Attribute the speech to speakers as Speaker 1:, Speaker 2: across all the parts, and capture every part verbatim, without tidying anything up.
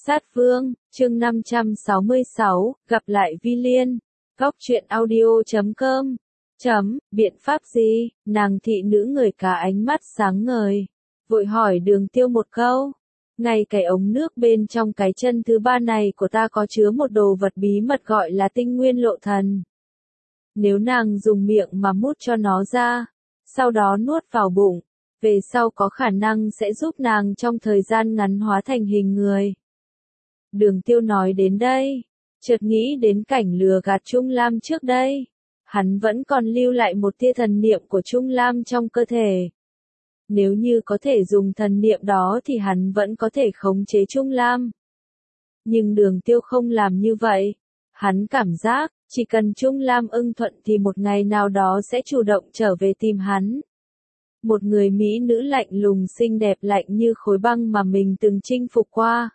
Speaker 1: Sát Vương, chương năm trăm sáu mươi sáu, gặp lại Vi Liên. Góc truyện audio chấm com. Chấm, biện pháp gì? Nàng thị nữ người cá ánh mắt sáng ngời. Vội hỏi Đường Tiêu một câu. Ngay cái ống nước bên trong cái chân thứ ba này của ta có chứa một đồ vật bí mật gọi là tinh nguyên lộ thần. Nếu nàng dùng miệng mà mút cho nó ra, sau đó nuốt vào bụng, về sau có khả năng sẽ giúp nàng trong thời gian ngắn hóa thành hình người. Đường Tiêu nói đến đây, chợt nghĩ đến cảnh lừa gạt Trung Lam trước đây. Hắn vẫn còn lưu lại một tia thần niệm của Trung Lam trong cơ thể. Nếu như có thể dùng thần niệm đó thì hắn vẫn có thể khống chế Trung Lam. Nhưng Đường Tiêu không làm như vậy. Hắn cảm giác, chỉ cần Trung Lam ưng thuận thì một ngày nào đó sẽ chủ động trở về tìm hắn. Một người mỹ nữ lạnh lùng xinh đẹp lạnh như khối băng mà mình từng chinh phục qua.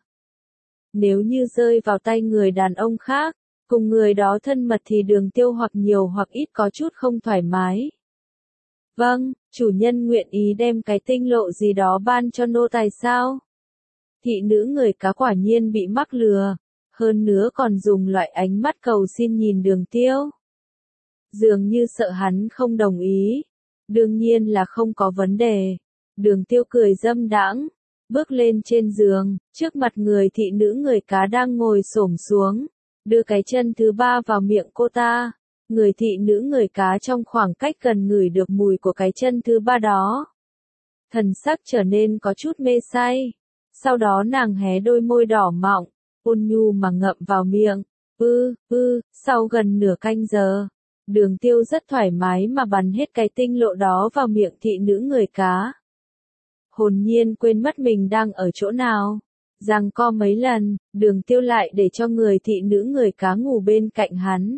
Speaker 1: Nếu như rơi vào tay người đàn ông khác, cùng người đó thân mật thì Đường Tiêu hoặc nhiều hoặc ít có chút không thoải mái. Vâng, chủ nhân nguyện ý đem cái tinh lộ gì đó ban cho nô tài sao? Thị nữ người cá quả nhiên bị mắc lừa, hơn nữa còn dùng loại ánh mắt cầu xin nhìn Đường Tiêu. Dường như sợ hắn không đồng ý. Đương nhiên là không có vấn đề. Đường Tiêu cười dâm đãng, bước lên trên giường, trước mặt người thị nữ người cá đang ngồi xổm xuống, đưa cái chân thứ ba vào miệng cô ta. Người thị nữ người cá trong khoảng cách gần ngửi được mùi của cái chân thứ ba đó. Thần sắc trở nên có chút mê say. Sau đó nàng hé đôi môi đỏ mọng, ôn nhu mà ngậm vào miệng. Ư, ư, sau gần nửa canh giờ, Đường Tiêu rất thoải mái mà bắn hết cái tinh lộ đó vào miệng thị nữ người cá. Hồn nhiên quên mất mình đang ở chỗ nào. Giằng co mấy lần, Đường Tiêu lại để cho người thị nữ người cá ngủ bên cạnh hắn.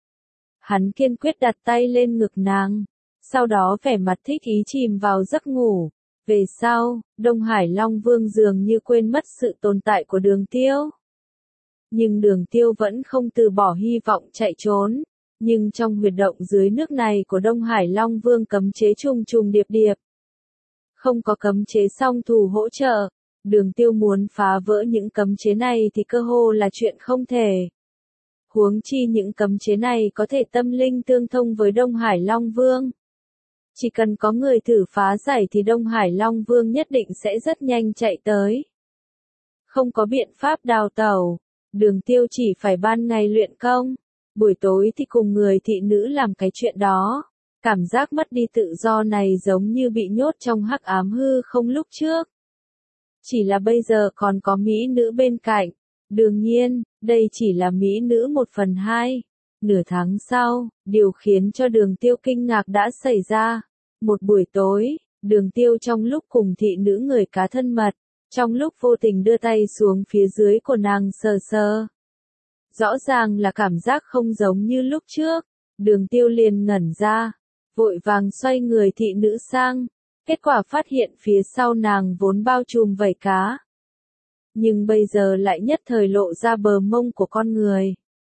Speaker 1: Hắn kiên quyết đặt tay lên ngực nàng, sau đó vẻ mặt thích ý chìm vào giấc ngủ. Về sau, Đông Hải Long Vương dường như quên mất sự tồn tại của Đường Tiêu. Nhưng Đường Tiêu vẫn không từ bỏ hy vọng chạy trốn. Nhưng trong huyệt động dưới nước này của Đông Hải Long Vương cấm chế trùng trùng điệp điệp. Không có cấm chế song thủ hỗ trợ, Đường Tiêu muốn phá vỡ những cấm chế này thì cơ hồ là chuyện không thể. Huống chi những cấm chế này có thể tâm linh tương thông với Đông Hải Long Vương. Chỉ cần có người thử phá giải thì Đông Hải Long Vương nhất định sẽ rất nhanh chạy tới. Không có biện pháp đào tẩu, Đường Tiêu chỉ phải ban ngày luyện công, buổi tối thì cùng người thị nữ làm cái chuyện đó. Cảm giác mất đi tự do này giống như bị nhốt trong hắc ám hư không lúc trước. Chỉ là bây giờ còn có mỹ nữ bên cạnh. Đương nhiên, đây chỉ là mỹ nữ một phần hai. Nửa tháng sau, điều khiến cho Đường Tiêu kinh ngạc đã xảy ra. Một buổi tối, Đường Tiêu trong lúc cùng thị nữ người cá thân mật, trong lúc vô tình đưa tay xuống phía dưới của nàng sờ sờ. Rõ ràng là cảm giác không giống như lúc trước. Đường Tiêu liền ngẩn ra, vội vàng xoay người thị nữ sang. Kết quả phát hiện phía sau nàng vốn bao trùm vảy cá. Nhưng bây giờ lại nhất thời lộ ra bờ mông của con người.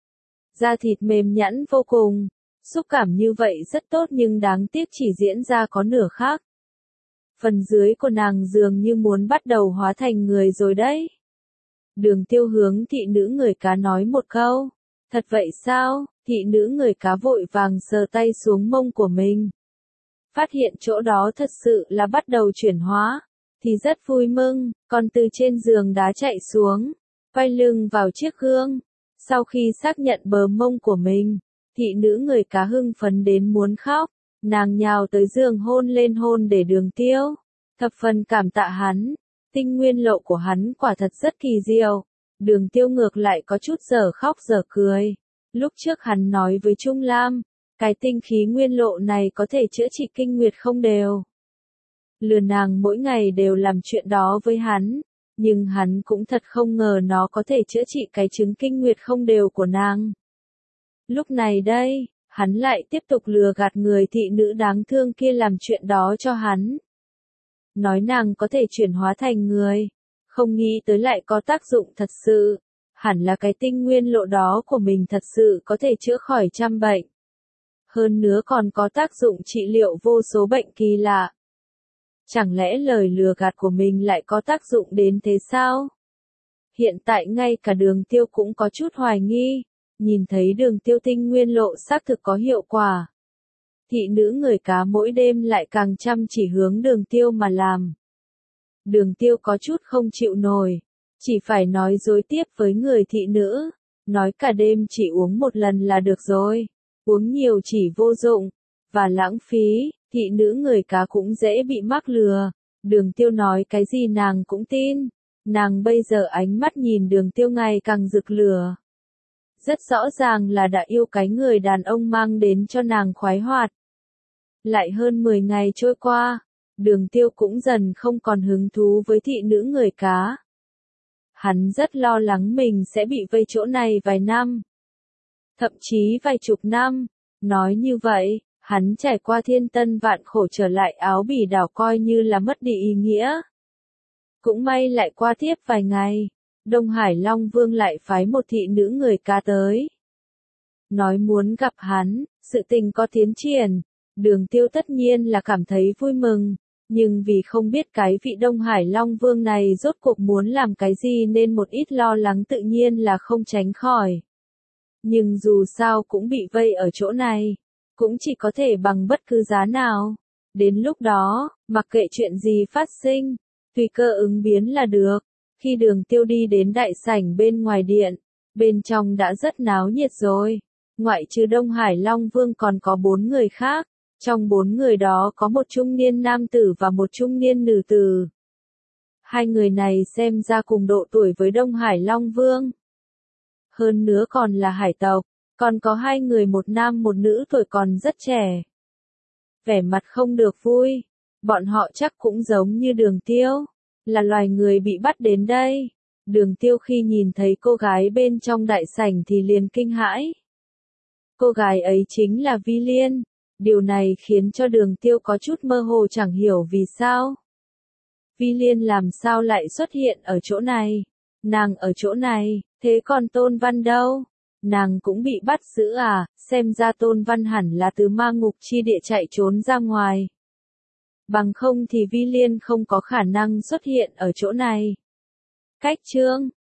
Speaker 1: Da thịt mềm nhẵn vô cùng, xúc cảm như vậy rất tốt nhưng đáng tiếc chỉ diễn ra có nửa khác. Phần dưới của nàng dường như muốn bắt đầu hóa thành người rồi đấy. Đường Tiêu hướng thị nữ người cá nói một câu. Thật vậy sao? Thị nữ người cá vội vàng sờ tay xuống mông của mình. Phát hiện chỗ đó thật sự là bắt đầu chuyển hóa, thì rất vui mừng, còn từ trên giường đá chạy xuống, quay lưng vào chiếc gương. Sau khi xác nhận bờ mông của mình, thị nữ người cá hưng phấn đến muốn khóc, nàng nhào tới giường hôn lên hôn để Đường Tiêu. Thập phần cảm tạ hắn, tinh nguyên lộ của hắn quả thật rất kỳ diệu. Đường Tiêu ngược lại có chút giờ khóc giờ cười. Lúc trước hắn nói với Trung Lam, cái tinh khí nguyên lộ này có thể chữa trị kinh nguyệt không đều. Lừa nàng mỗi ngày đều làm chuyện đó với hắn, nhưng hắn cũng thật không ngờ nó có thể chữa trị cái chứng kinh nguyệt không đều của nàng. Lúc này đây, hắn lại tiếp tục lừa gạt người thị nữ đáng thương kia làm chuyện đó cho hắn. Nói nàng có thể chuyển hóa thành người, không nghĩ tới lại có tác dụng thật sự. Hẳn là cái tinh nguyên lộ đó của mình thật sự có thể chữa khỏi trăm bệnh. Hơn nữa còn có tác dụng trị liệu vô số bệnh kỳ lạ. Chẳng lẽ lời lừa gạt của mình lại có tác dụng đến thế sao? Hiện tại ngay cả Đường Tiêu cũng có chút hoài nghi, nhìn thấy Đường Tiêu tinh nguyên lộ xác thực có hiệu quả. Thị nữ người cá mỗi đêm lại càng chăm chỉ hướng Đường Tiêu mà làm. Đường Tiêu có chút không chịu nổi, chỉ phải nói dối tiếp với người thị nữ, nói cả đêm chỉ uống một lần là được rồi, uống nhiều chỉ vô dụng, và lãng phí, thị nữ người cá cũng dễ bị mắc lừa. Đường Tiêu nói cái gì nàng cũng tin, nàng bây giờ ánh mắt nhìn Đường Tiêu ngày càng rực lửa. Rất rõ ràng là đã yêu cái người đàn ông mang đến cho nàng khoái hoạt. Lại hơn mười ngày trôi qua, Đường Tiêu cũng dần không còn hứng thú với thị nữ người cá. Hắn rất lo lắng mình sẽ bị vây chỗ này vài năm, thậm chí vài chục năm. Nói như vậy, hắn trải qua thiên tân vạn khổ trở lại Áo Bỉ đảo coi như là mất đi ý nghĩa. Cũng may lại qua tiếp vài ngày, Đông Hải Long Vương lại phái một thị nữ người cá tới. Nói muốn gặp hắn, sự tình có tiến triển. Đường Tiêu tất nhiên là cảm thấy vui mừng, nhưng vì không biết cái vị Đông Hải Long Vương này rốt cuộc muốn làm cái gì nên một ít lo lắng tự nhiên là không tránh khỏi. Nhưng dù sao cũng bị vây ở chỗ này, cũng chỉ có thể bằng bất cứ giá nào. Đến lúc đó, mặc kệ chuyện gì phát sinh, tùy cơ ứng biến là được. Khi Đường Tiêu đi đến đại sảnh bên ngoài điện, bên trong đã rất náo nhiệt rồi. Ngoại trừ Đông Hải Long Vương còn có bốn người khác. Trong bốn người đó có một trung niên nam tử và một trung niên nữ tử. Hai người này xem ra cùng độ tuổi với Đông Hải Long Vương. Hơn nữa còn là hải tộc, còn có hai người một nam một nữ tuổi còn rất trẻ. Vẻ mặt không được vui, bọn họ chắc cũng giống như Đường Tiêu, là loài người bị bắt đến đây. Đường Tiêu khi nhìn thấy cô gái bên trong đại sảnh thì liền kinh hãi. Cô gái ấy chính là Vi Liên. Điều này khiến cho Đường Tiêu có chút mơ hồ chẳng hiểu vì sao. Vi Liên làm sao lại xuất hiện ở chỗ này? Nàng ở chỗ này, thế còn Tôn Văn đâu? Nàng cũng bị bắt giữ à? Xem ra Tôn Văn hẳn là từ ma ngục chi địa chạy trốn ra ngoài. Bằng không thì Vi Liên không có khả năng xuất hiện ở chỗ này. Cách chương